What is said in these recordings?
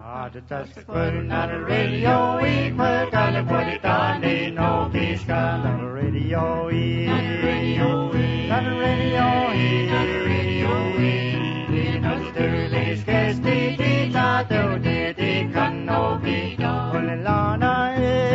Not a radio, we put on the put it on the no peace gun. Not a radio, not a radio, not a radio, not a radio, not a dirty sketch, the not the can no be done. Olelana,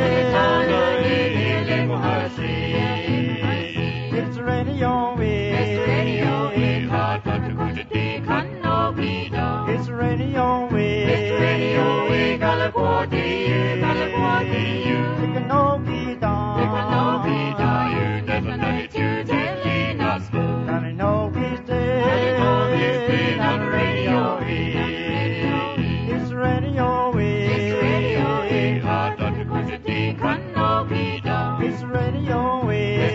it's radio, it's radio, hard but to go to the can no be done. It's radio, it's radio, Galaquati, you can no be done. You can no be done, you never know to telling us. Can I know this day? On radio, it's radio, it's radio, hard not to go to the can no be done. It's radio,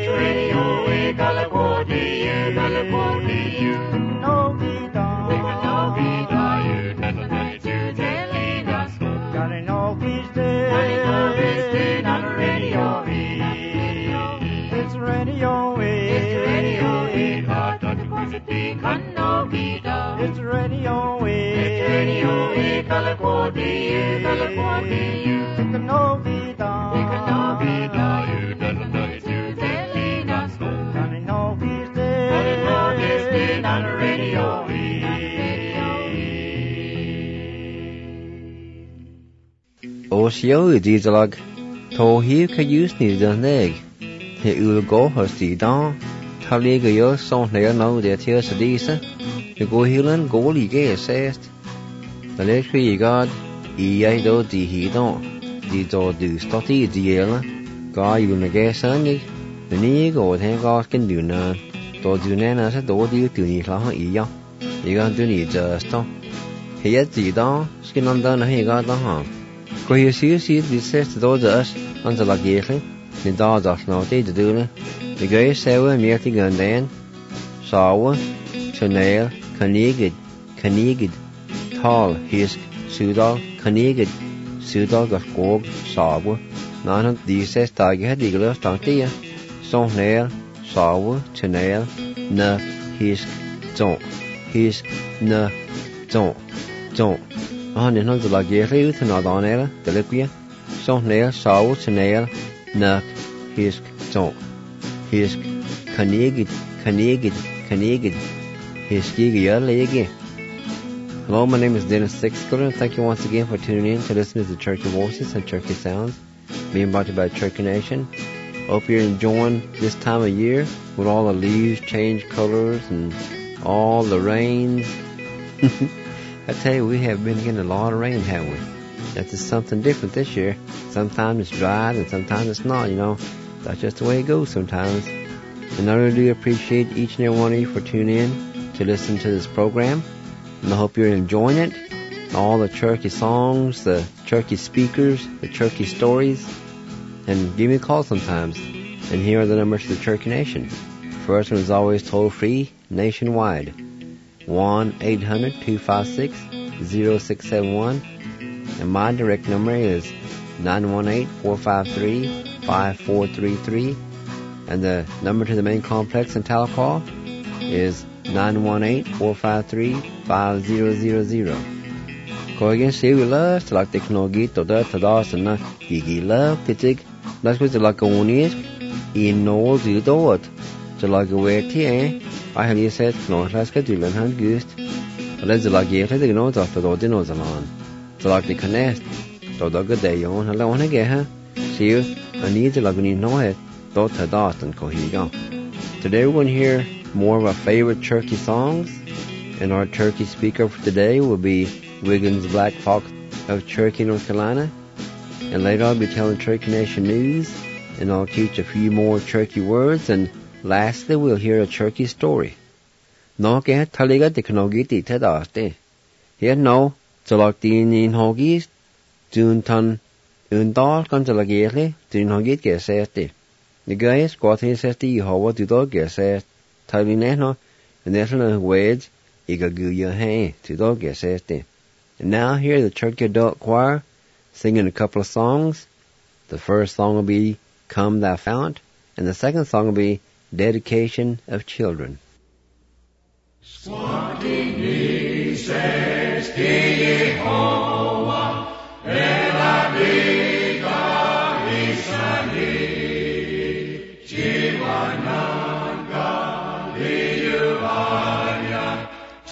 Galaquati, you can no be done. You can no be done, you never know to telling us. Can I know this day? On radio, it's radio, it's radio, hard not to go to the can no be done. It's radio, Galaquati, you can no be done. You can no be done, you never know to telling us. Can I know this day? On radio, Osio dizalag tohi ka usni daneg he ulgo hosti dan taliga yo son ne no de tia sadisa the go hilan goli ge assessed the lecture god I do di hi don di do du stoti di ela ga yu na ge sangi the ni go the ga ken du na do du na na sa do di tu ni la ha I ya I ga du ni just he ya di don skin on dan he ga da ha go you see this says to those us on the lagere the dog of no day to do the guy sewe merti gandan sawa chanel kanigid tall his sudal kanigid sudal got gog sawa none these says tag had the glass tantia son nail sawa chanel na his na don't han han de la guerre ut na danela de lequia son nail saw chanel na his kanigid his giga lege. Hello, my name is Dennis Sixler, and thank you once again for tuning in to listen to the Cherokee Voices and Cherokee Sounds being brought to you by Cherokee Nation. Hope you're enjoying this time of year with all the leaves change colors and all the rains. I tell you, we have been getting a lot of rain, haven't we? That's just something different this year. Sometimes it's dry and sometimes it's not, That's just the way it goes sometimes. And I really do appreciate each and every one of you for tuning in to listen to this program. And I hope you're enjoying it. All the Cherokee songs, the Cherokee speakers, the Cherokee stories. And give me a call sometimes. And here are the numbers to the Cherokee Nation. First one is always toll free nationwide. 1-800-256-0671 and my direct number is 918-453-5433 and the number to the main complex in Tahlequah is 918-453-5000. Go again, see we love to like the knogi to the tadas and na gigi love titig that's what the like one is in no do it to like where tie I have you said no let's get you learn gust let's like you the no to the dino zalan to like the connect to the good day on hello on again see you I need to like when you know it to tadas and go here. Today we're going to hear more of our favorite Cherokee songs, and our Cherokee speaker for today will be Wiggins Black Fox of Cherokee, North Carolina. And later I'll be telling Cherokee Nation news, and I'll teach a few more Cherokee words, and lastly we'll hear a Cherokee story. No ke taliga de knogi ti tadaste. Here no, tolak din in hogis, dun tan undal kan talagele, din hogit ke sete. The guys got his sete Jehovah to dog ke set. Talineno, and there's no words, Iga Guya Hay to dog ke sete. And now hear the Cherokee Adult Choir singing a couple of songs. The first song will be Come Thou Fount, and the second song will be Dedication of Children. Squawking says, Jehovah.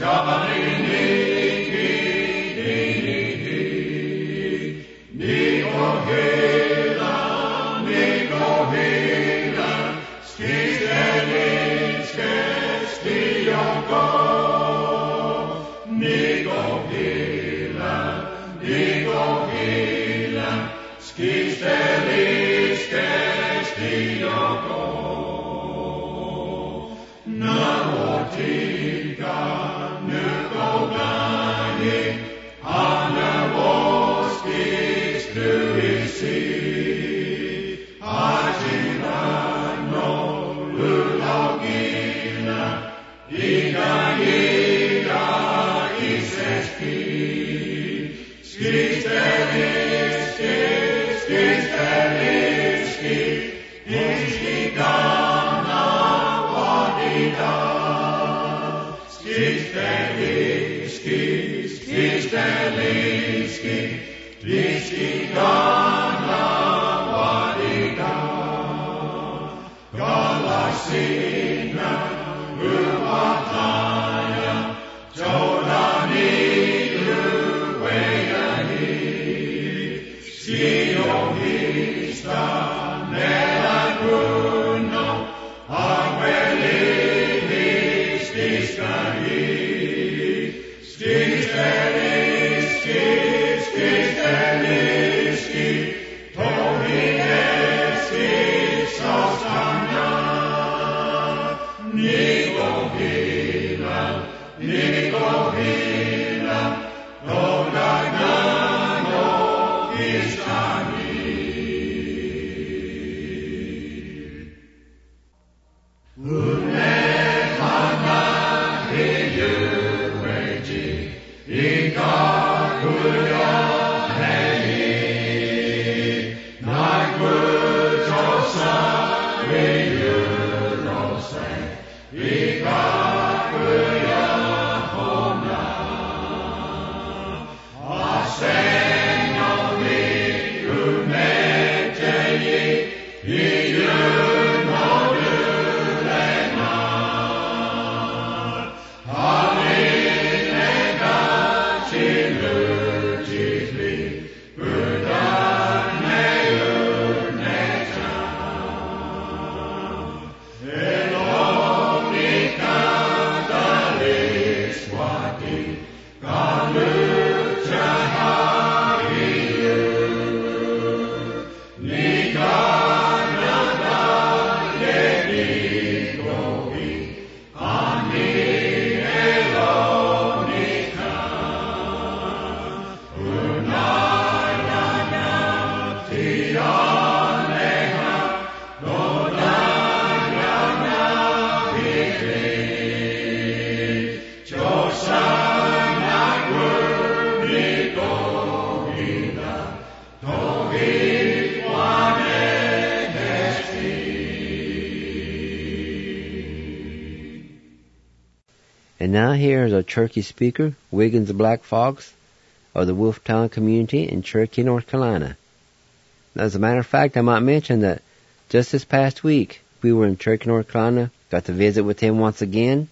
And now here is our Cherokee speaker, Wiggins the Black Fox, of the Wolftown community in Cherokee, North Carolina. As a matter of fact, I might mention that just this past week, we were in Cherokee, North Carolina, got to visit with him once again.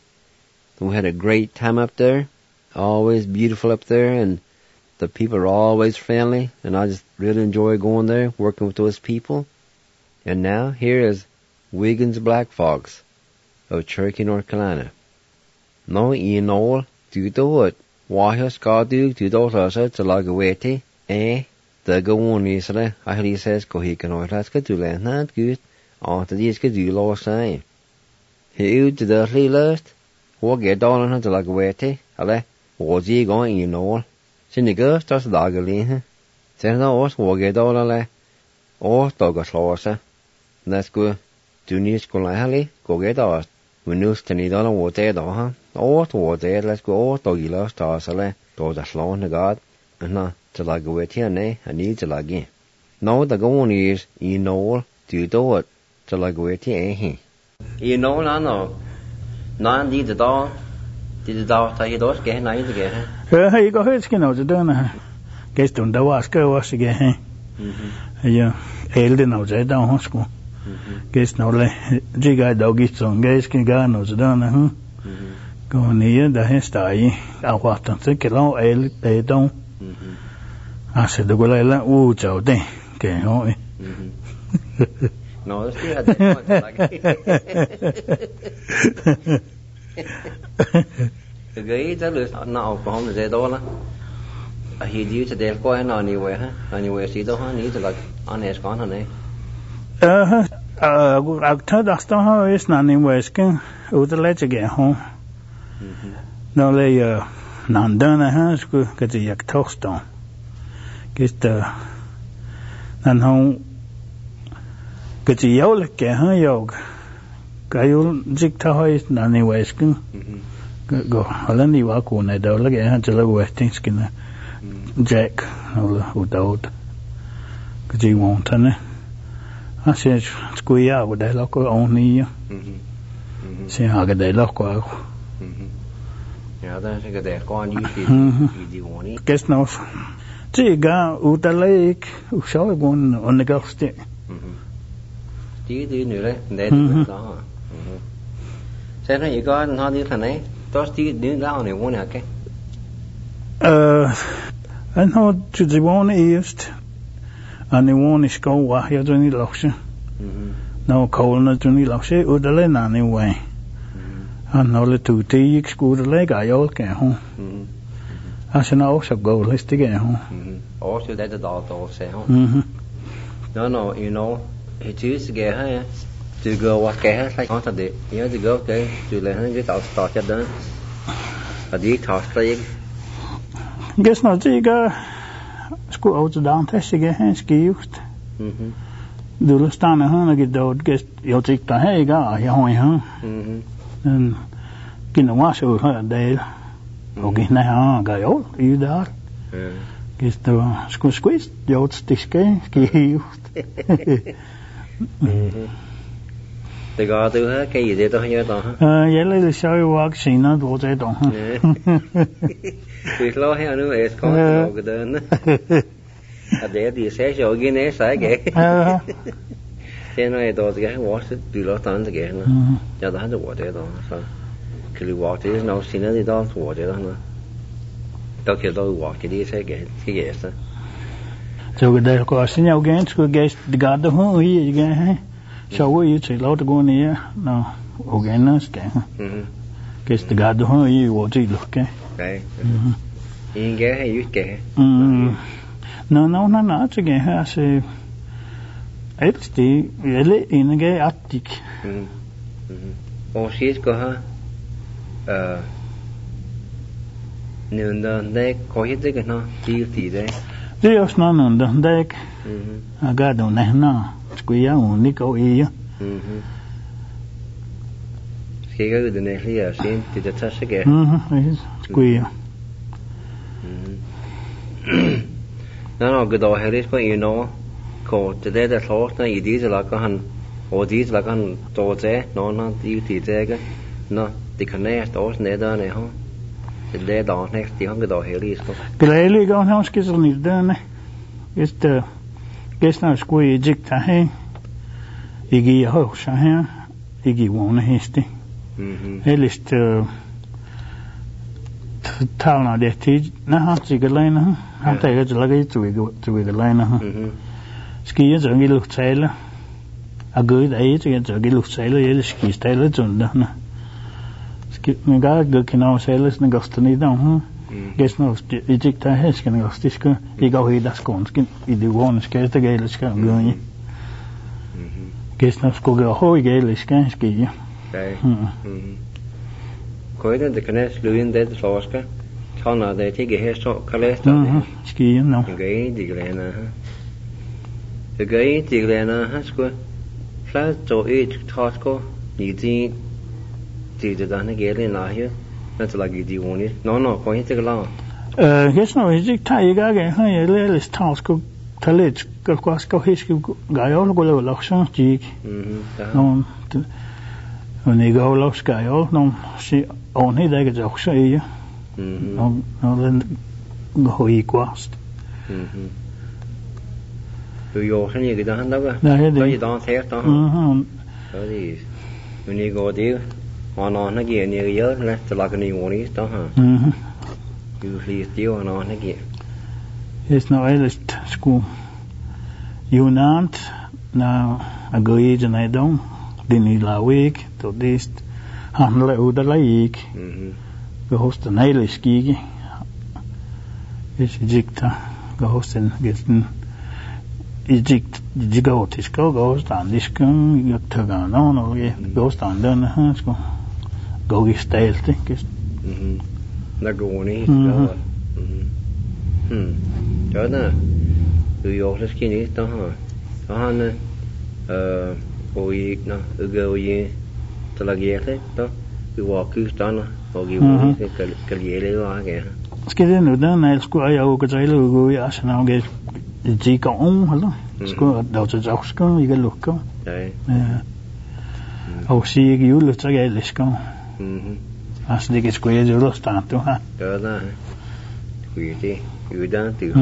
We had a great time up there, always beautiful up there, and the people are always friendly, and I just really enjoy going there, working with those people. And now, here is Wiggins Black Fox of Cherokee, North Carolina. No inol du doet, wahos gadu du dotlasa to lagaweti, the go on isle, I says kohikanoitas kadula, not good, after these kadulo say. He ud to the last, what get down to lagaweti, ale, was ye going inol? Sinigus does lagalin, then no os what get down, or dogaslasa. That's good. Do need scolahali, go get us. We knew Stanidon was dead, or was dead, let's go, or doggy lost tarsale, to the slow to God, and not to like away here, nay, I need to like in. No, the going is, you know, to do it, to like away here, You know, no. None did the dog. Did the dog tell you those get night again? You go ahead, skin out the done. Guess don't the wash go wash again. Yeah, Elden knows that down school. Guess no, like, Giga doggy song, guys can go knows done, Go near the hestai, I walked on the kilo a don. I said, the Gulela Woods out there. Okay, no, still had the gay that is now from the dollar. He used to their coin anywhere, anywhere, see the honey, like honest con honey. I told us to how it's not in Weskin, with the ledge again home. No, lay none done a house, get the yak toast on. Get the and home. Get the yoke, yoke. Gayul jig to hoist none in Weskin. Go, Hollandy walk on a dog again, to the westing skinner. Jack, without. Get you won't, honey. I said, squee out with that lock only you. See how they lock out. Yeah, that's a good con you want it. Guess no. Gee, go out the lake, who saw one on the golf stick. Do you know that? They do it. Say, you got and how do you think? Those do you down in one, okay? I know to the one east. And the one is go wah ya to ni loksha. No coal na to ni loksha u the len anyway. And no le two tea school the leg I all can home. As an also go list again home. Also that the doctor say home. No, you know, he choose to get her to go what get like on the you have to go okay to let her get out start at done. But the toss like guess not go. School out down test again, ski used. Do the stand a hundred get out, guess you'll take the hay guy, huh? And get the wash over her day. Okay, now, guy old, you there? Guess the school squeeze, the old stick ski used. The guy do her, can you do here? Yeah, let us show you what she not what I don't. Tuyệt lo hay nữa ấy có cái đơn để thì sẽ cho cái này sai cái thế này đó cái what từ lo tán cái nó cho đó nó what đó sao cái what thì nó xin nó thì đó what đó nó đó cái đó what cái đi sẽ cái sao so cái đây có xin nhau cái cái gạt đó hả gì cái sau cái chỉ lo được cái này nó organize cái gạt đó hả gì what gì được cái okay. In get hay you get. No, it's again. I say, it's the really in a gay attic. Oh, she's got her. Noon the deck, call it again, no? Guilty there. There's none on the deck. I got on that now. Squeeze on Nico here. She go the next year, seen to the touch again. Squeeze. No, good old Harris, but you know, called today the thought that you did like a hand, or these like a door there, no, you did there, no, the connect, those nether, eh, huh? The dead on next, the hundred or Harris. Gladly go house kiss on his done. It's the guess now squeeze jig to hang. Iggy a house, Iggy won't a hasty. At least, tell now that teach, nah, take a line, I'm taking it like to a line, ski is a little sailor. A good age against a little sailor, ski sailor, and skip me got good can all sailors and gostony down, guess no, Egypt has can go stisco, he go he that's gone skin, he do one scare the gale is going. Guess no school go hoy gale is can ski. Coider the connect doing that Oscar. Connor they take a hair shot collector. Ski no. Gay Diglena. The gay Diglena has good. Flat to each Tosco. You see, did the done again in here. That's like you do want it. No, point it along. Guess no, is it tie you got a little Tosco. Tell it, go his guy all go low, jig. No, when they go low sky, no, she only they get off say, no, then go equast. Do you can you get a hand over? No, you don't have to. So when you go there, on again near year left to like a new one is huh? Usually still on again. It's no eldest school. You not now agreed and I don't. Didn't la week to this handle out the lake. Go host an eldest gigi. It's jikta. Go host and get jigot is go stand this gun you took on no go stand down go get stale think is Là go ni đó nè từ vô là cái này đó ha nè ôi nó go ye to la gie đó cứ walk cứ đó nó rồi cái gì đấy đó kìa cái này nữa đó này school ai au cái trái lu go ya sao cái chỉ có hả school đầu cho giáo school cái lúc có đấy au si cái yếu lực cái lịch school así que escuela yo los tanto ha đó nè quỷ đi quỷ đang từ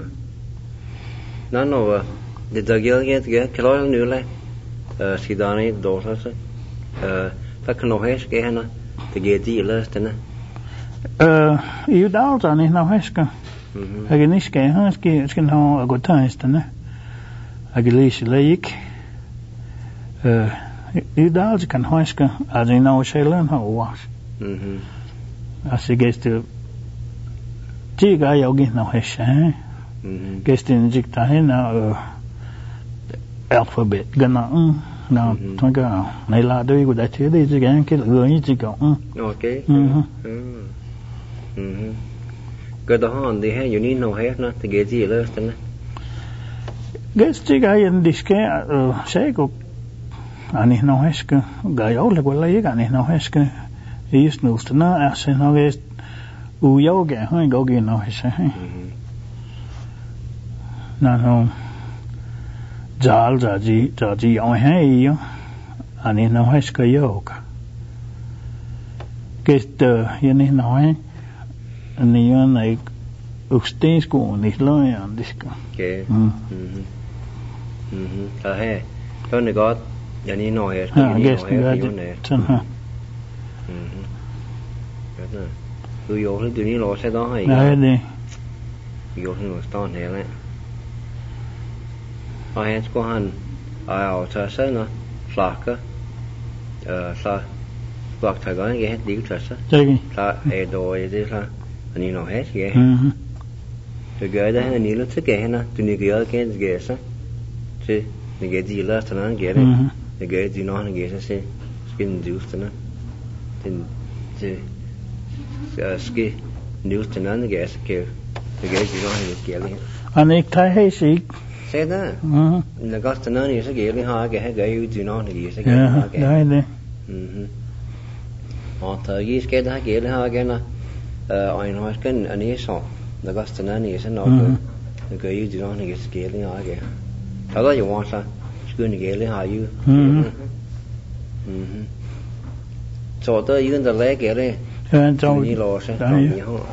nó để cho cái lo nữa lại si đó này đồ sao ta không nói hết cái nó thì cái gì là thế này yếu đau cho nên nó hết cái cái này cái ha cái nó có thay thế này cái lý lấy yếu đau chỉ cần hết cái à thì nó sẽ lên họ quá así que chỉ cái yêu cái nó hết cái tên dịch ta hay là alphabet cái nó thôi cái này là đôi của đại thứ đây chỉ cái người như chỉ có ok cái đó họ đi hay như nó hết nó thì cái gì là thế này cái chỉ cái in this cái sẽ có anh nó hết cái yêu là cái lấy cái anh nó hết cái is nu stna asen nó cái u yêu cái hay có cái nó hết nó Zal zaji on hay ani no hay ska yoga que yani no hay ani này ustedes con ni lo yan diska okay hay đó này có yani no hay chân ha tôi vô nó từ ní lo sẽ đó hay đi vô nó to này lại I had go on I'll trust nó flaka sa flak ta go get đi trust sa e do e đi sa anh nó hết cái cái đó anh nó thích cái na tu ni cái cái sa chứ cái gì là nó cái đấy cái gì nó cái sa skin juice nó tin chứ skin juice nó cái cái gì nó cái đấy anh ấy thấy hay gì thế đó, là có tên nó như thế kia đi ha, cái cái gì nó thì sẽ cái đấy đấy, thời cái đó kia đi ha cái nó, anh nói cái anh ấy sao, là có tên nó như thế nó cái gì nó thì sẽ kia đi ha cái, đó là dùng sao, cái này kia đi ha you, cho tới những cái lấy kia đi, như lo sẽ làm gì không?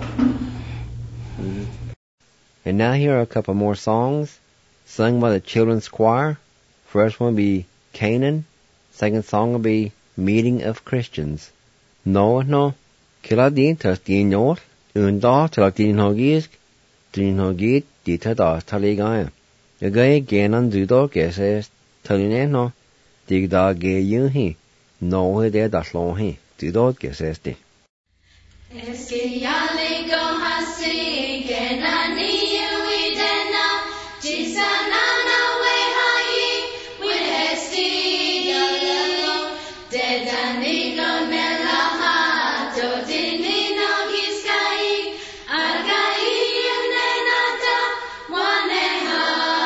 And now here are a couple more songs. Sung by the children's choir. First one will be Canaan. Second song will be Meeting of Christians. No. Kila din tas din yol. Unda tala din hogis. Din hogit di tada tali gaya. Gaya genan dudo kese taline no. Digda ge yun hi. No he de da slon hi. Dudo kese sti. Eski yali go hasi genani uidena. Jisana na we hai with esti yalo dedani go melaha do dini no giskai agai nenata waneha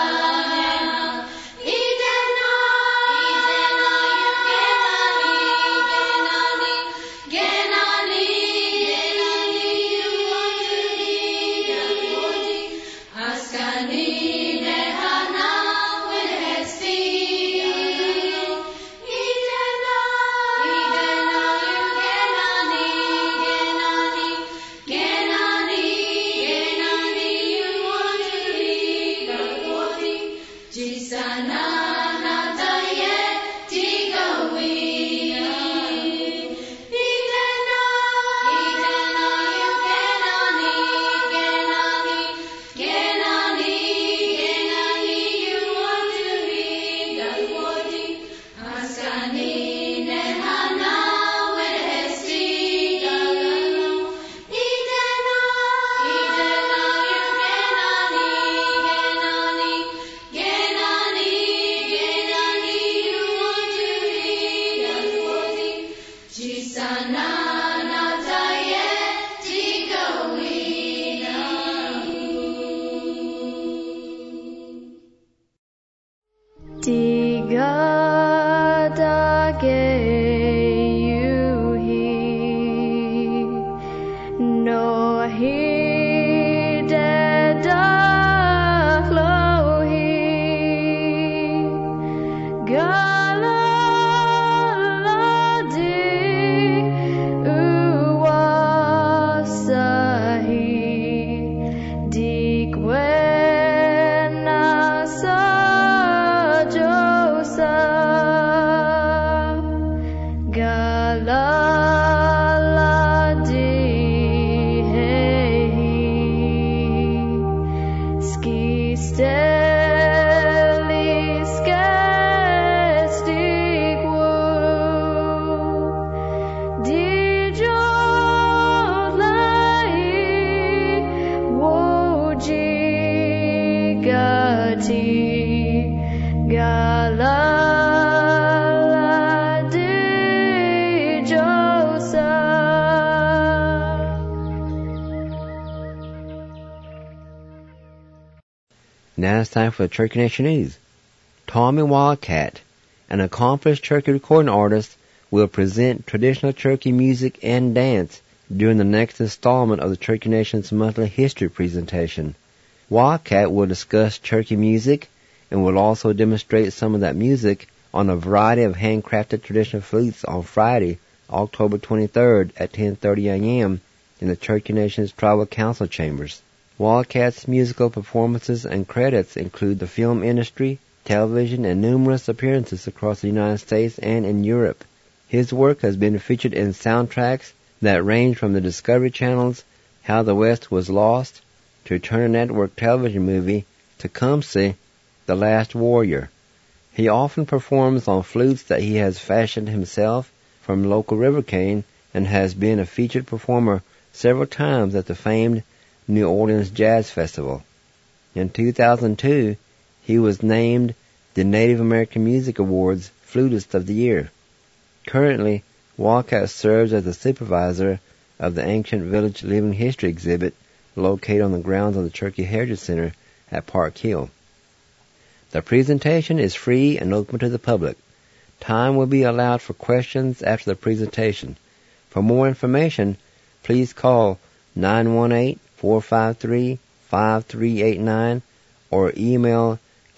idena genani Now it's time for the Cherokee Nation News. Tommy Wildcat, an accomplished Cherokee recording artist, will present traditional Cherokee music and dance during the next installment of the Cherokee Nation's monthly history presentation. Wildcat will discuss Cherokee music and will also demonstrate some of that music on a variety of handcrafted traditional flutes on Friday, October 23rd at 10:30 a.m. in the Cherokee Nation's Tribal Council chambers. Wildcat's musical performances and credits include the film industry, television, and numerous appearances across the United States and in Europe. His work has been featured in soundtracks that range from the Discovery Channel's How the West Was Lost to Turner Network television movie Tecumseh, The Last Warrior. He often performs on flutes that he has fashioned himself from local river cane and has been a featured performer several times at the famed New Orleans Jazz Festival. In 2002, he was named the Native American Music Awards Flutist of the Year. Currently, Wildcat serves as the supervisor of the Ancient Village Living History exhibit located on the grounds of the Cherokee Heritage Center at Park Hill. The presentation is free and open to the public. Time will be allowed for questions after the presentation. For more information, please call 918-453-5389 or email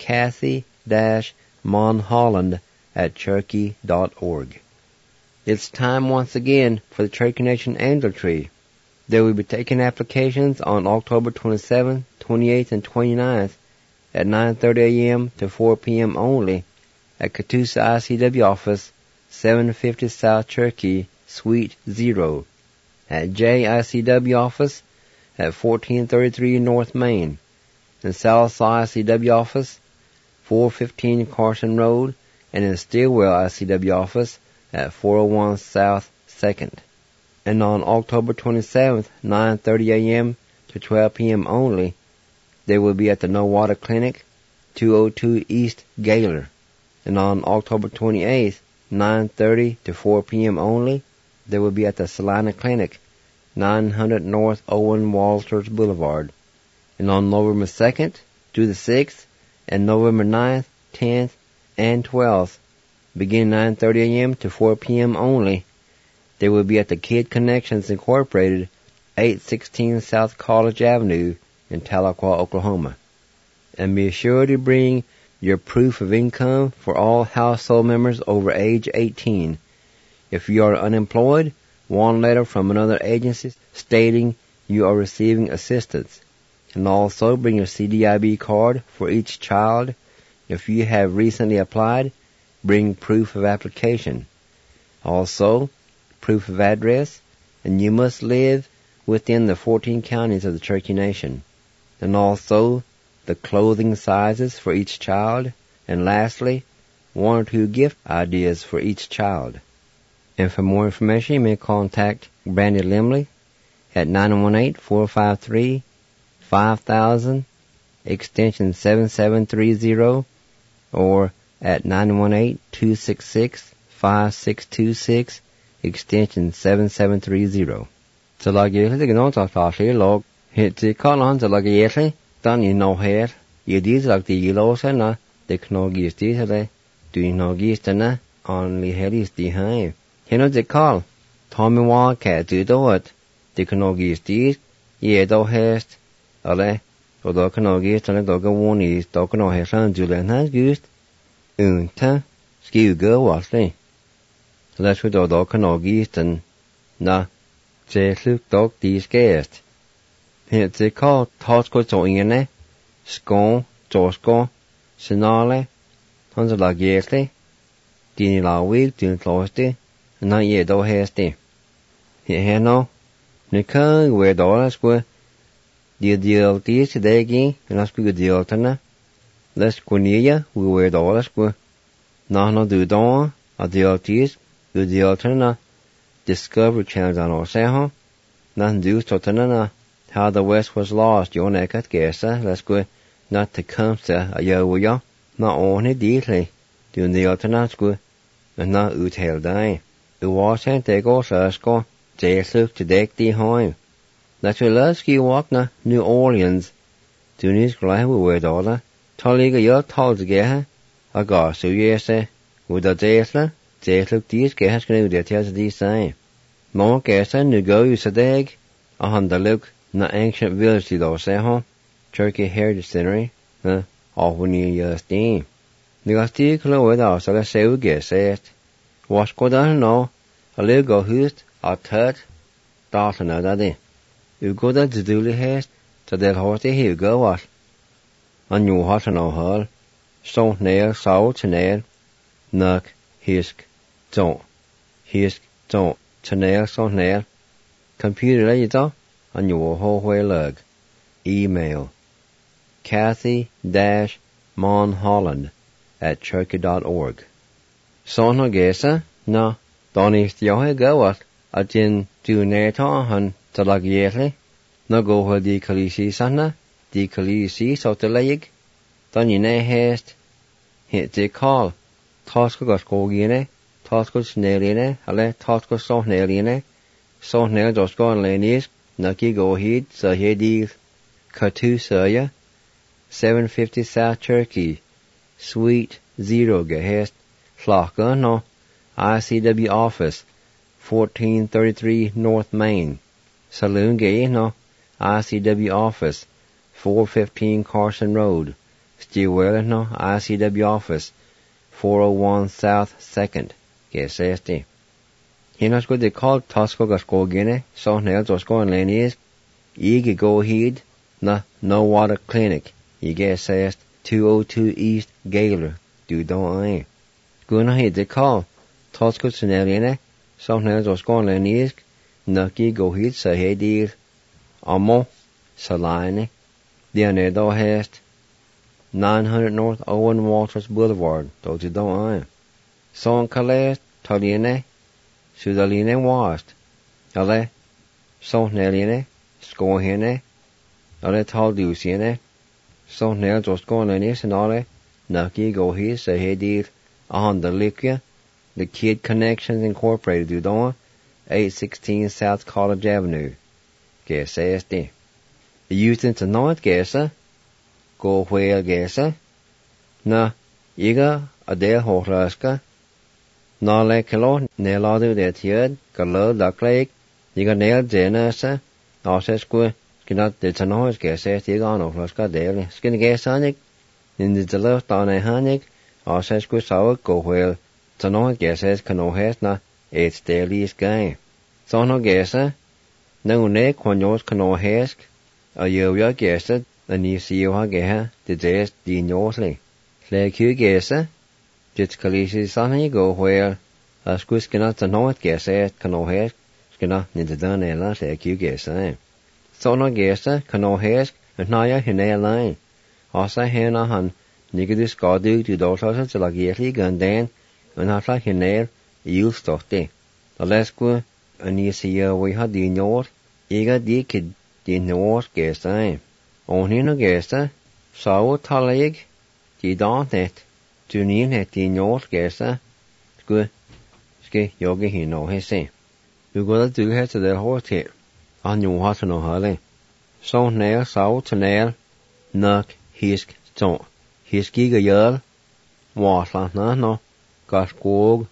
Kathy-Monholland@cherokee.org. It's time once again for the Cherokee Nation Angel Tree. They will be taking applications on October 27th, 28th, and 29th at 9:30 a.m. to 4 p.m. only at Catoosa ICW office, 750 South Cherokee, Suite 0, at JICW office at 1433 North Main, in Sallisaw ICW office, 415 Carson Road, and in Stillwell ICW office at 401 South 2nd. And on October 27th, 9:30 a.m. to 12 p.m. only, they will be at the No Water Clinic, 202 East Gaylor. And on October 28th, 9:30 to 4 p.m. only, they will be at the Salina Clinic, 900 North Owen Walters Boulevard. And on November 2nd to the 6th, and November 9th, 10th, and 12th, beginning 9:30 a.m. to 4 p.m. only, they will be at the Kid Connections Incorporated, 816 South College Avenue in Tahlequah, Oklahoma. And be sure to bring your proof of income for all household members over age 18. If you are unemployed, one letter from another agency stating you are receiving assistance. And also bring your CDIB card for each child. If you have recently applied, bring proof of application. Also, proof of address, and you must live within the 14 counties of the Cherokee Nation. And also, the clothing sizes for each child. And lastly, 1 or 2 gift ideas for each child. And for more information, you may contact Brandy Limley at 918-453-5000, extension 7730, or at 918-266-5626, extension 7730. Så lager jeg ikke noe til å klare log. Hit til Karlhan så lager jeg dan I nå her. Jeg dit lag de låsene teknologisti eller teknologisterne only helisti hai. Heno de call. Tommy wa ka du doet. Teknologisti ye do hest eller og da teknologisterne da gawoni da kan ha san julen has gust. Unta skiuga wasli. Så der skulle da teknologisten na Jesuk dog de skæst. Her til kort tåsko tåingene, skån, tåsko, signale, han så lag jæsli, dine lavig, dine klåste, na je dog hæste. Her nå, nu kan vi dårlig skulle, de deltis til dagi, eller skulle delterne, lad skulle nye, vi dårlig skulle, når du dår, og deltis, vi delterne, Discovery Channel on Oseho, nothing due to how the West was lost, your neck at Gessa, let's go not to come to a yo, not only deeply, doing the alternate go, and not utheld die. The was and take all Sasko, Jesuk to deck the home. That's where Lusky walk na New Orleans, to his glad we were dollar, Tolliga yo told together, a gosh, so yes, with the Jesla. Jesuk these gas can do that these same. More gas and you go use a dag, a hundred look, na ancient village to those ho, Turkey Heritage Century, all when you use steam. The Gasti Clo with us, let's say we get said. Wash go down no, a little go host, a third, start another day. You go down to do the haste, to that horsey here go wash. A new hot and all hull, stone nail, salt to nail, nuck, hisk. Don't. Hisk, don't. Chanel, so nail. Computer later, and you will whole way lug. Email. Kathy-Monholland@cherokee.org. So no gesa, no. Donnie stjohe gawat, at in du neta han talag yetli. No go ho di kalisi sana, di kalisi so te leg. Don you ne hest. Hit di call. Tosko goskogine. Tosko snareline, eller tosko sohnareline, sohnare dosko anlenis, nucky go heed, so he deal, Katu Sawyer, 750 South Cherokee, Suite 0 Gehest, Flocka no, ICW office, 1433 North Main, Saloon Gay no, ICW office, 415 Carson Road, Stewart no, ICW office, 401 South 2nd. Gesesti. Hinos go de call Tosco Gaskogine, so nail Tosco and Lenies, Ige go heed, na no water clinic, Gesest 202 East Gaylor, do don't I. Guna heed de call Tosco Sineline, so nail Tosco and Lenies, Nucky go heed sa hedir, Amo, Saline, Dianedo Hest, 900 North Owen Walters Boulevard, do don't I. Son Calais, Toliene, Sudaline Wast, Ale, Sonneline, Scohene, Ale Taldusiene, Sonnel Josconenis and Ale, Nucky go his, say he did, on the Likia, the Kid Connections Incorporated, do don't 816 South College Avenue, Guess ASD. The youth into North Gessa, go whale Gessa, na, Iga, Adele Horaska, Nó le kilo ne lo du de tied ka lo da klek ni ga ne jena sa no se sku kina de tano ke se ti ga no flaska de skin ge sanik in de lo ta ne hanik o se sku sa ko wel tano ge se kano hes na it's daily sky so no ge sa no ne konyo kano hes a yo ya ge sa ni si yo ha ge ha de des di nyosli le ku ge sa Jits kalisi sani go where a squiskina to know it guess it cano hesk skina nid done a lot like you guess so no guessa cano hesk and naya hine line also hena han nigidus godu to dosas to like yetli gundan and not like hine you stofte the lesqua and you see we had the north ega di kid the north guess on hino guessa so talig di don't it Junin het die North gæster, ske yogi hino hese. Du går da du her til det hotel, og nu har til noget herlig. Så nær, så til nær, nok, hisk, så. Hisk ikke jøl, Wasla no Gaskog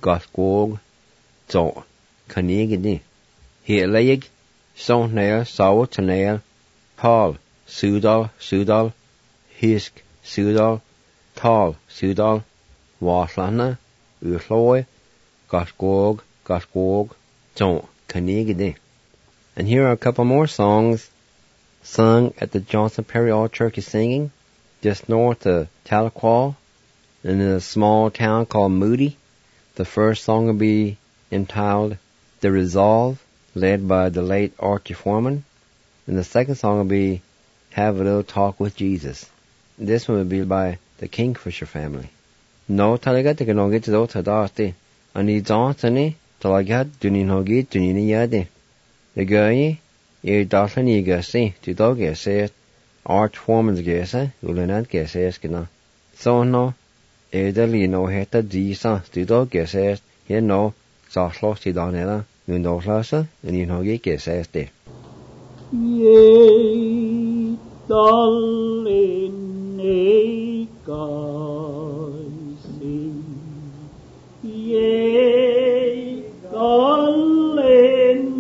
zo Kanigini. Here leg son nail saw to nail Paul Sudal Hisk Sudal Tall Sudal Waslana Uhloi Gaskog zo Kanigini. And here are a couple more songs sung at the Johnson Perry All Turkey Singing, just north of Tahlequah, in a small town called Moody. The first song will be entitled The Resolve, led by the late Archie Foreman. And the second song will be Have a Little Talk with Jesus. This one will be by the Kingfisher family. No talaga no get to tadasti. Ani Johnsoni talaga dunin hogi dunini yadi. The guy ye darshan yigasi to dog say Arch Foreman's gesa, Ulinat gesa So no Edeli no heta disa to dog gesa here no Saslo Sidonella, no classa, and you know ye gesa de. Ye darling Ye darling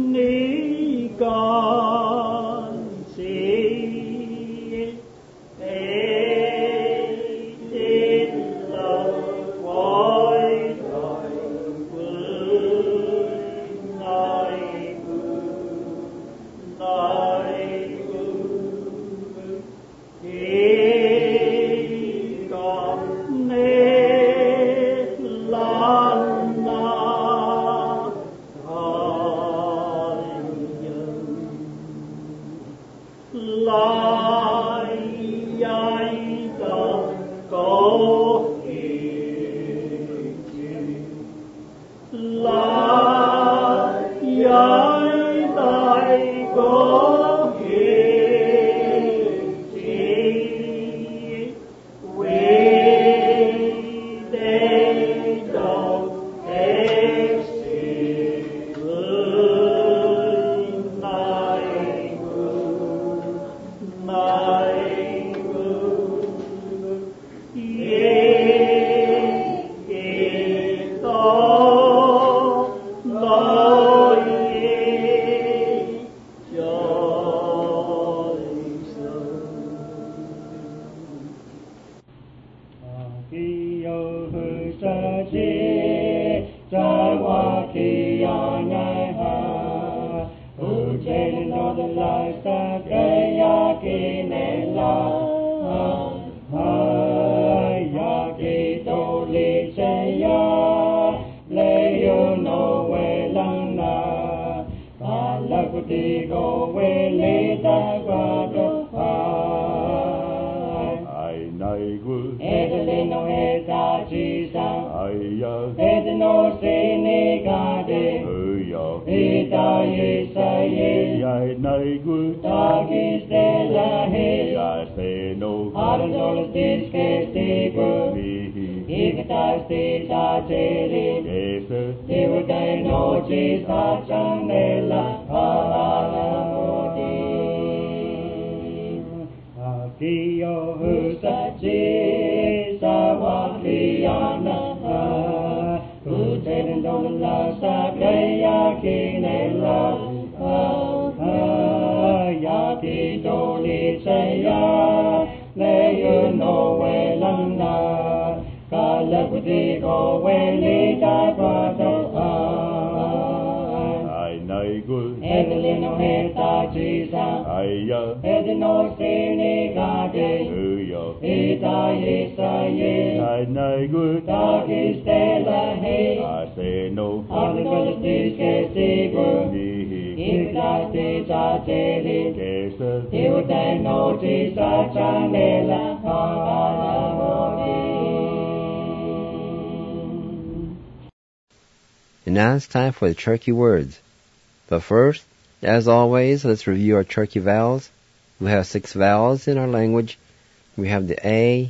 And now it's time for the Turkey words. But first, as always, let's review our Turkey vowels. We have 6 vowels in our language. We have the A,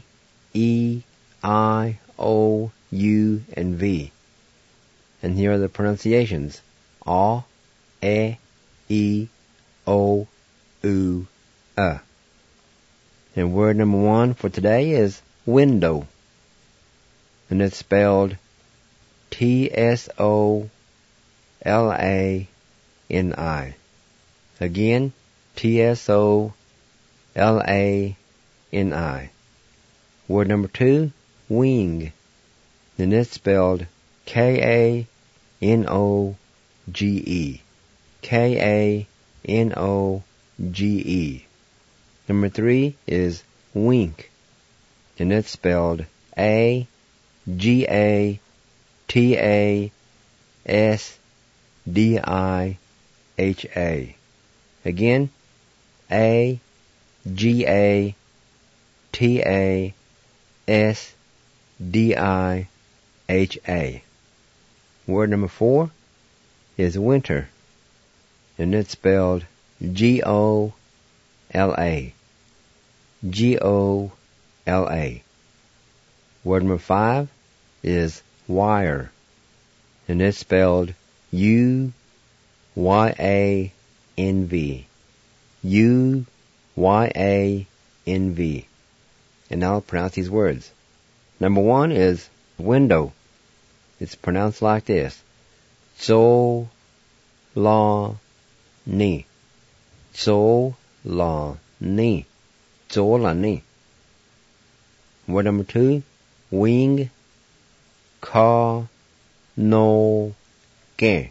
E, I, O, U, and V. And here are the pronunciations. A, E, O, U, And word number 1 for today is window. and it's spelled T-S-O-L-A-N-I. Again, T-S-O-L-A-N-I. Word number 2, wing. And it's spelled K-A-N-O-G-E. K-A-N-O-G-E. Number 3 is wink. And it's spelled A-G-A-T-A-S-D-I-H-A. Again, A-G-A-T-A-S-D-I-H-A. Word number 4 is winter. And it's spelled G-O-L-A. G-O-L-A. Word number 5 is wire. And it's spelled U-Y-A-N-V. U-Y-A-N-V. And now I'll pronounce these words. Number 1 is window. It's pronounced like this. So-la-ni. So-la-ni. So-la-ni. Word number 2, wing. Ka-no-ge.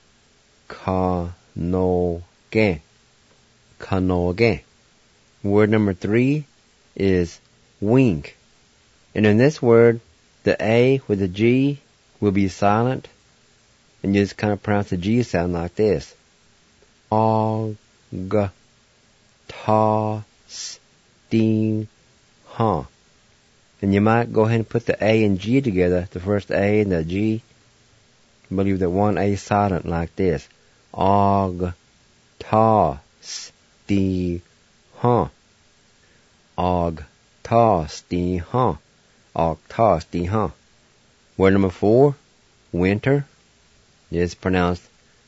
Ka-no-ge. Ka-no-ge. Word number 3 is wink. And in this word, the A with the G will be silent, and you just kind of pronounce the G sound like this. Og, ta, sting, ha. And you might go ahead and put the A and G together, the first A and the G, but leave the one A silent like this. Og, ta, sting, ha. Og, ta, sting, ha. Og, ta, sting, ha. Word number 4, winter, is pronounced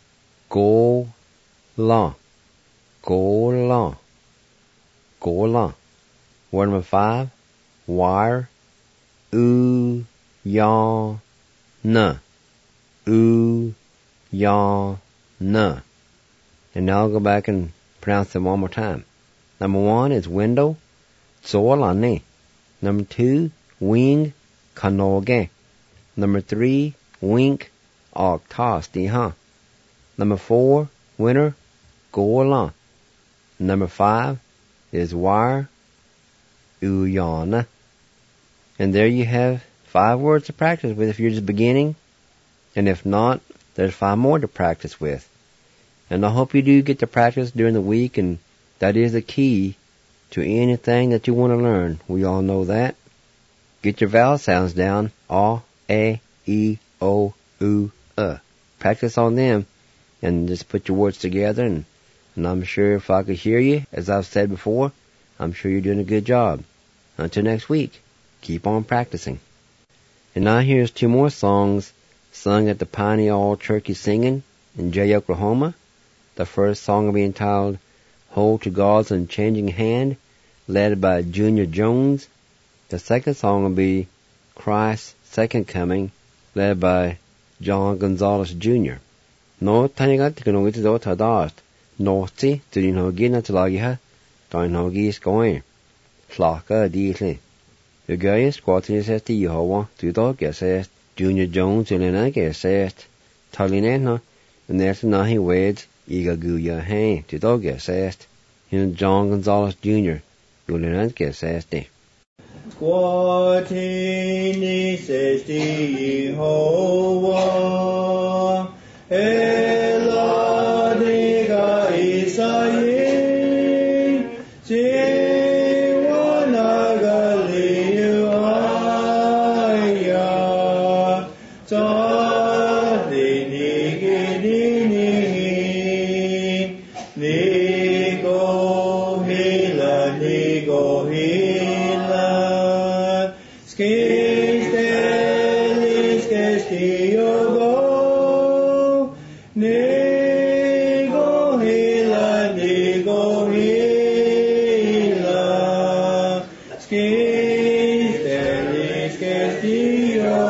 go-la. Go-la. Go-la. Word number 5, wire. U-ya-na. U-ya-na. And now I'll go back and pronounce them one more time. Number 1 is window. So-la-ni. Number 2, wing. Ka-no-ge. Number 3, wink. Og-ta-sti-ha. Number 4, winter. Go-la. Number 5 is wire. U-ya-na. And there you have 5 words to practice with if you're just beginning. And if not, there's 5 more to practice with. And I hope you do get to practice during the week, and that is the key to anything that you want to learn. We all know that. Get your vowel sounds down. A, E, I, O, U, E. Practice on them, and just put your words together, and I'm sure if I could hear you, as I've said before, I'm sure you're doing a good job. Until next week, keep on practicing. And now here's 2 more songs sung at the Pioneer All Turkey Singing in Jay, Oklahoma. The first song will be entitled Hold to God's Unchanging Hand, led by Junior Jones. The second song will be Christ's Second Coming, led by John Gonzalez Jr. No taniga tikanogi to tadast. No ti to dinogi na talagiha. Dinogi is going. Flocka deeply. The guy is squatting says to Yehovah to dog says Junior Jones and then says Talinena, and there's na he weds Iga Guya Hay to dog says John Gonzalez Jr. Julian says de. Squatting says to Yehovah Eladiga Isaye Skis,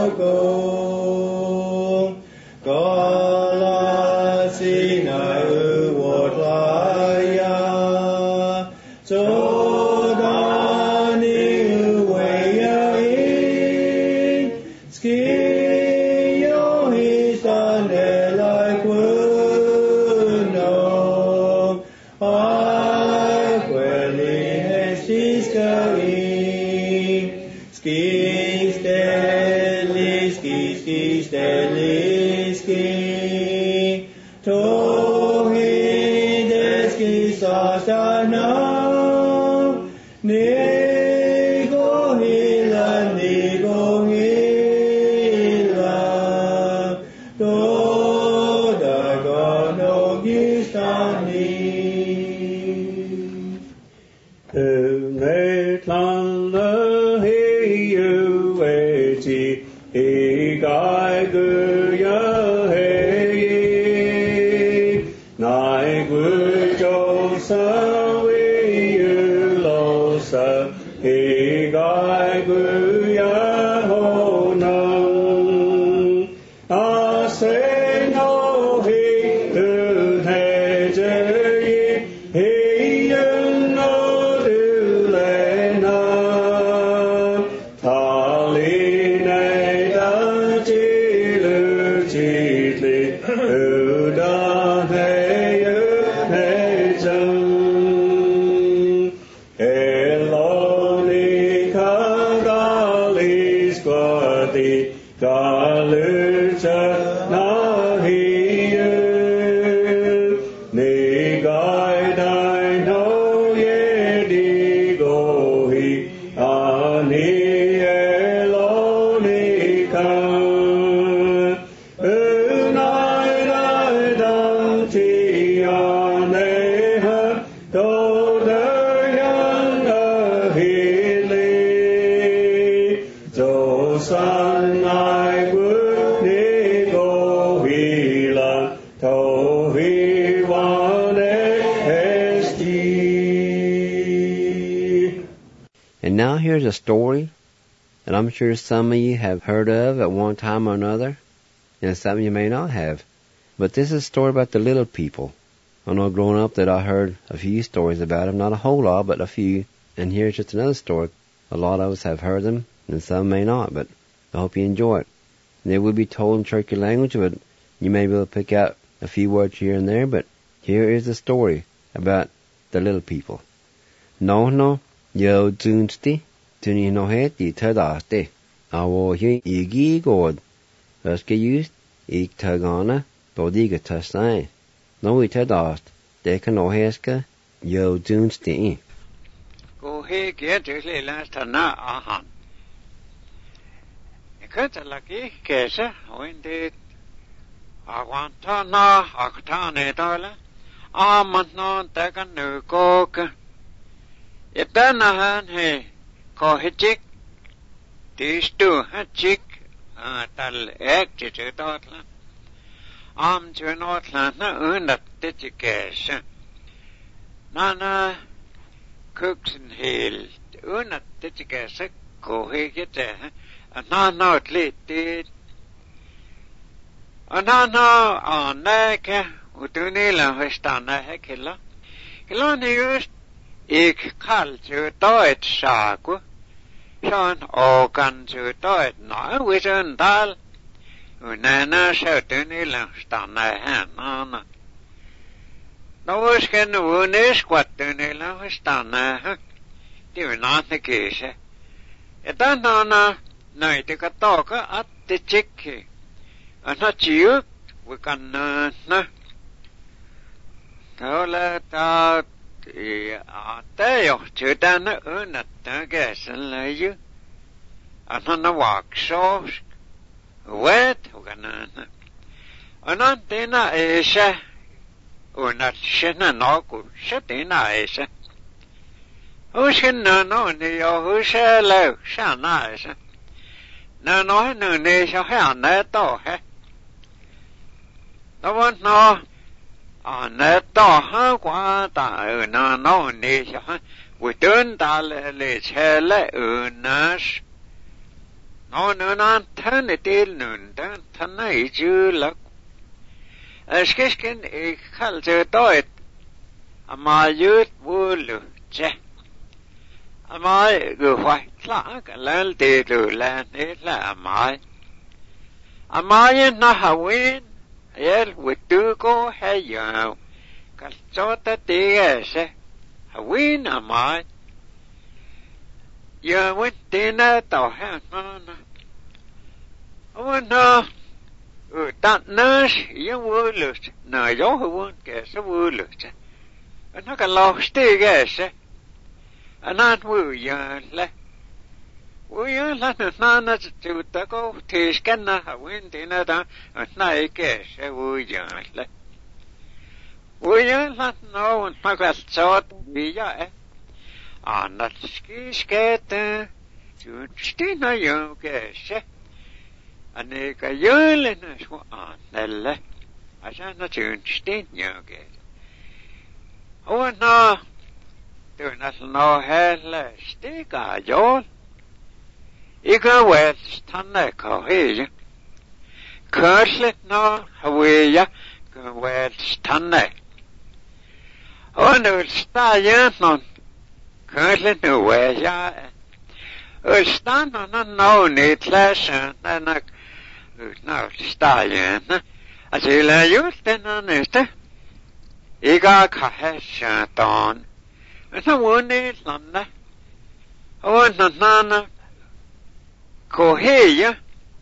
And now here's a story that I'm sure some of you have heard of at one time or another, and some of you may not have. But this is a story about the little people. I know growing up that I heard a few stories about them, not a whole lot, but a few. And here's just another story. A lot of us have heard them, and some may not, but I hope you enjoy it. They will be told in Cherokee language, but you may be able to pick out a few words here and there, but here is the story about the little people. No, yo dunsti, tuni no het I tadaste. Awo hi igi god. Vaske just ik tagana, bodiga tasai. No I tadast, deka no heska, yo dunsti. Go he get to last na ahan. Katalaki kesa, when did Awantana, Aktane Dala, Amanton, Takan, no coke. Yetanahan he, Kohijik, these two, a chick, Tal acted to Dotland. To Northland, no, dedication. Nana cooks and hill, unat dedication, go he get there. Nana lit did. Nana neke, utunila hestana hekilla. Kilonius, ik kal to doit saku. Sean ogan to doit no, with an dal. Unana shoutunila stana hanana. No was can unis quatunila hestana. Do not the case. Nana. No, te katoka at the chicky. And not you, we can na. Tola ta teo to dan unat gas and lay you. And on the walk sauce. Wet, we can na. And on dina esha. Unat shina no good. Shatina esha. Who's in no, who's low, shana esha. No, nè sao hả nè to hả? Nó vẫn nó, nè to hả quá ta nó nè sao hả? Vì tên ta lệ xe lệ nè. Nó thân nè tên nè thân này chứ lắc. Skiskin khal chứ tôi. Mà dứt vô lửa chè. Amai gu hoai tla ka lal te lu lan e la amai. Amai na hawin el witu ko he yau. Kal chota te ese hawin amai. Ya win tina tau ha na na. Wana dat nurse ya wulus na yo hawun ke sa wulus. Ana ka lo ste ese. Anat wu ya la na na tu ta ko te scan na hawin tina da na ke se wu ya la. Wu ya la no na ka chot bi ya e. Anat skete tu stina yo ke se. Ane ka yule na so anelle. Asa na tu stin yo ke. O na toen as no hele stika jol. Ika wel stanne ko he. Kurslet no haweya ko wel stanne. O nu sta yen non. Kurslet nu weya. O stan no ni tlashen na no sta yen. Asila yusten aneste. Ika ka heshaton. Esa wone landa. O nana ko heya.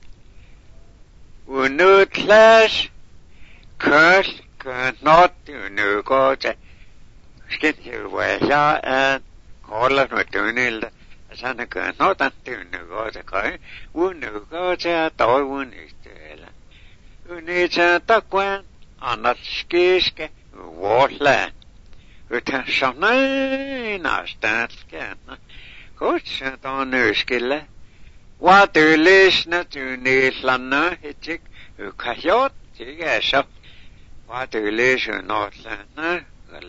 Unu clash curse not unu go je. Skin you weya and call it with unil. Asana not unu go je ko. Unu go je to unu istela. Unu je ta kwan anat skiske wotland. Utan shanai na stanska. Coach on nuskille. What do listen to Nislanna hitchik? Ukayot, Tigasha. What do listen not lana?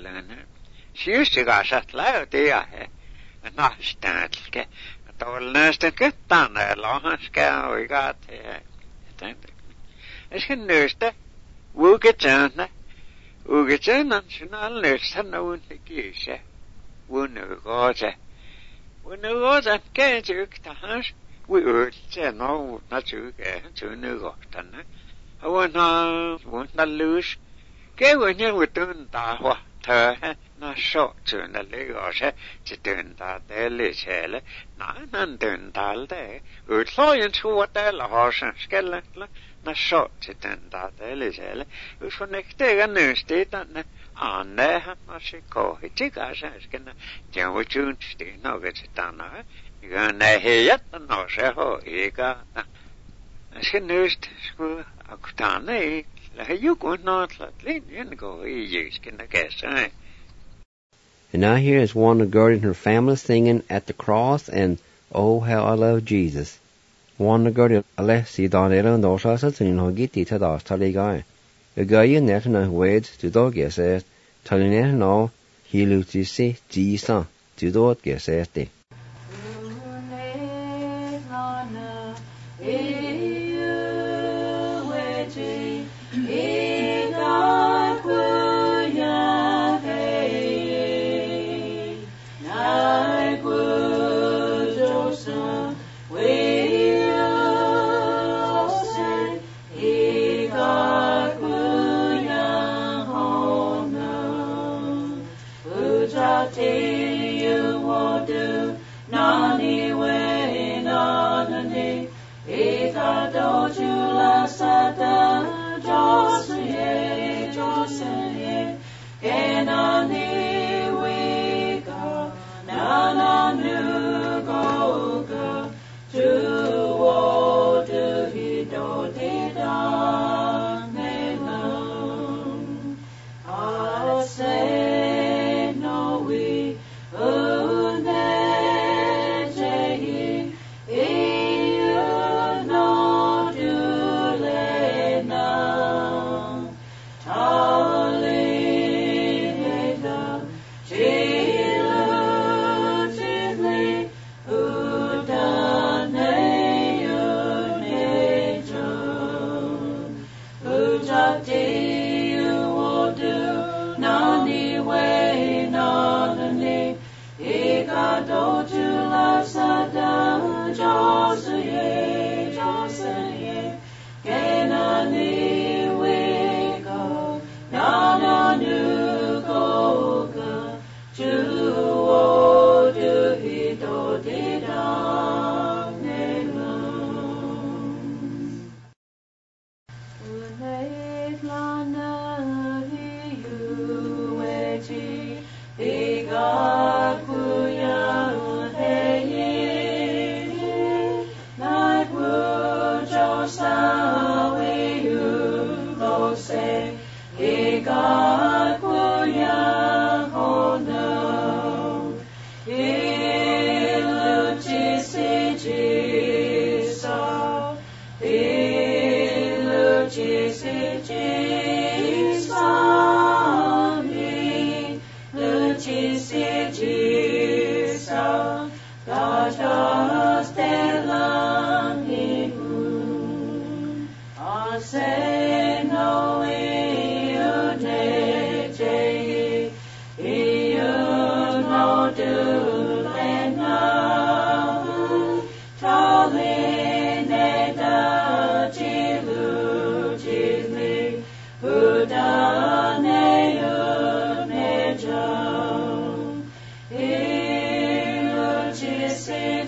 She used to go shut loud, dear. And not stanska. At all nested get down there, long scale we got here. It's a nurse. We'll get down there. Ugechen national nurse na un tikisha. Wunu goza. Wunu goza kenjuk tahas. We urge no not to get to Nugotana. I want not lose. Get when you would turn that her not short to the Legos to turn that daily shell. None turn that day. Would fly into what the horse and skeleton. Na short to turn that daily shell. Which for next day a new state and on there na she call it. Tigas as can Jan with June stay no get it done. You're gonna hear yet and no say ho, ega. As can nurse school Akutane. You could not let Lynn go easy, can I guess, eh? And now here is Wanda Gurdy and her family singing At the Cross and Oh How I Love Jesus. Wanda Gurdy, Alessi Donella and Osha Satin Hogiti Tadas Taligai. A guy net and a wade to dog says, telling it no, he loses see, Jesus, to dog says they. Tell you what do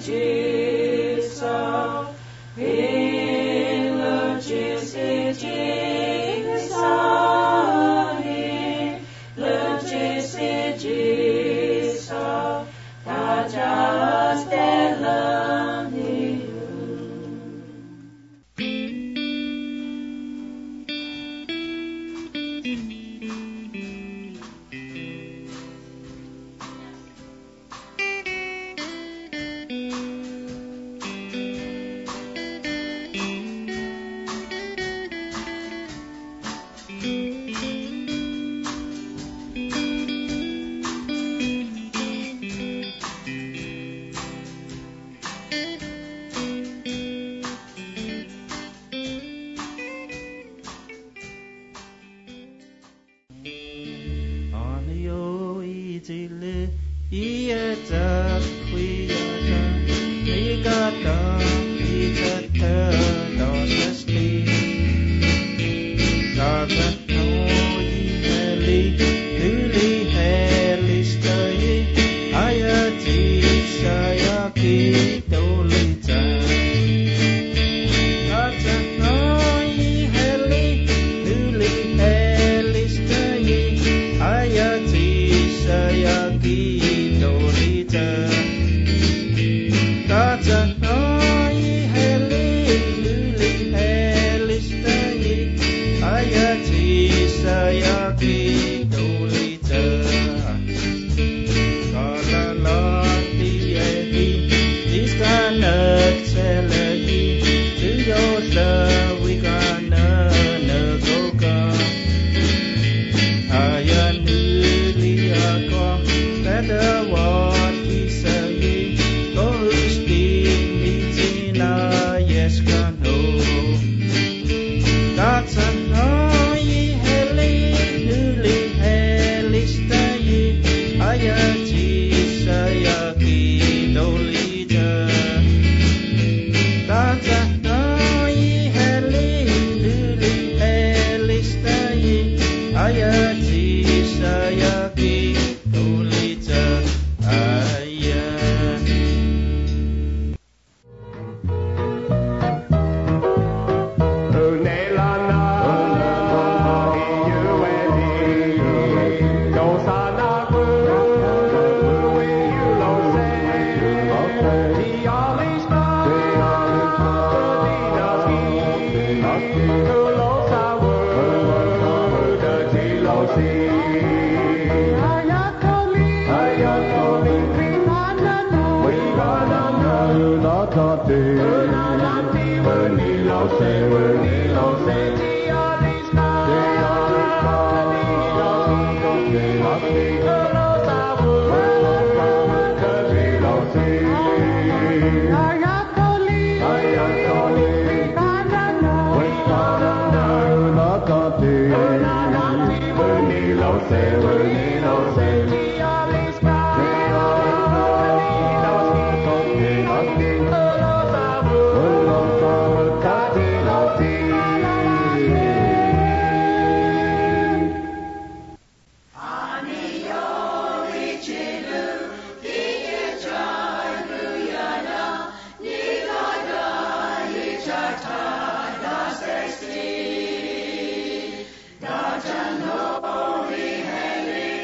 Hallelujah.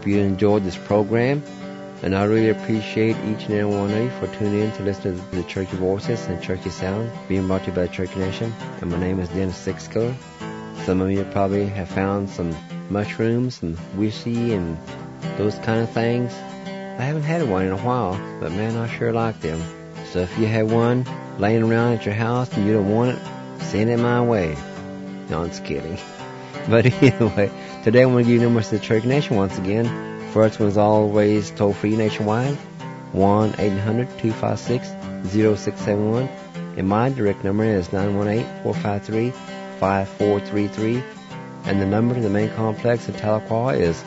hope you enjoyed this program, and I really appreciate each and every one of you for tuning in to listen to the Cherokee Voices and Cherokee Sound being brought to you by the Cherokee Nation. And my name is Dennis Sixco. Some of you probably have found some mushrooms and whiskey and those kind of things. I haven't had one in a while, but man, I sure like them. So if you have one laying around at your house and you don't want it, send it my way. No, I'm just kidding. But anyway, today I'm going to give you numbers to the Cherokee Nation once again. First one is always toll-free nationwide, 1-800-256-0671. And my direct number is 918-453-5433. And the number to the main complex in Tahlequah is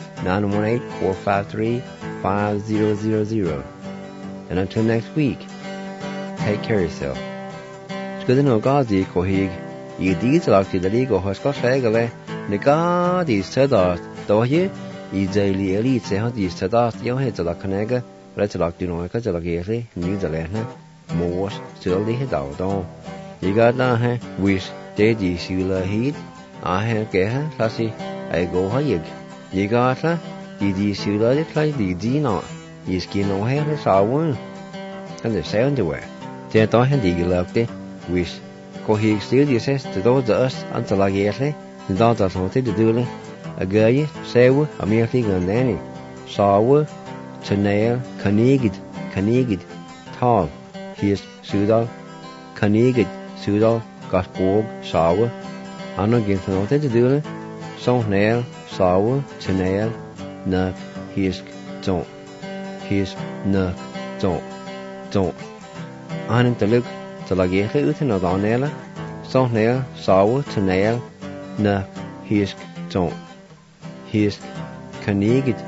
918-453-5000. And until next week, take care of yourself. Good to know God's equal hig. You did like the legal hospital regale. The God is said that, though you, you daily elite say how these said that you had to like a nigger, let's like you know, because like early, New Zealand, more still the head out on. You got that, wish did you see the heat? I have get classy, I go high. You got that, you see the play the dinner. You skin no hair is our one. And the sound away. They don't have the loved it, wish. Go he still you says to those us until I get it. The daughter wanted to do it. A girl, sewer, a mere thing on any. Sour, Chanel, Canigid, tall. Here's Sudal, Canigid, Sudal, Gosport, sour. I'm not getting wanted to do it. So nail, sour, Chanel, nuck, here's don't. Here's nuck, don't. I'm to look till I get it in a donella. So nail, sour, Chanel, nuck, here's don't. Here's Canigid.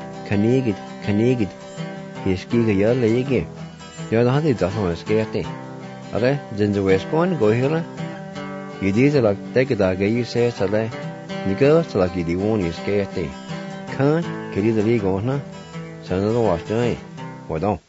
Here's Giga Yelly. You're the hunted doesn't want to scare me. Okay, then the West going go here. You did like take it again, you say, so that you go to like you want you scare me. Can't, can you the legal, huh? So another watch, don't.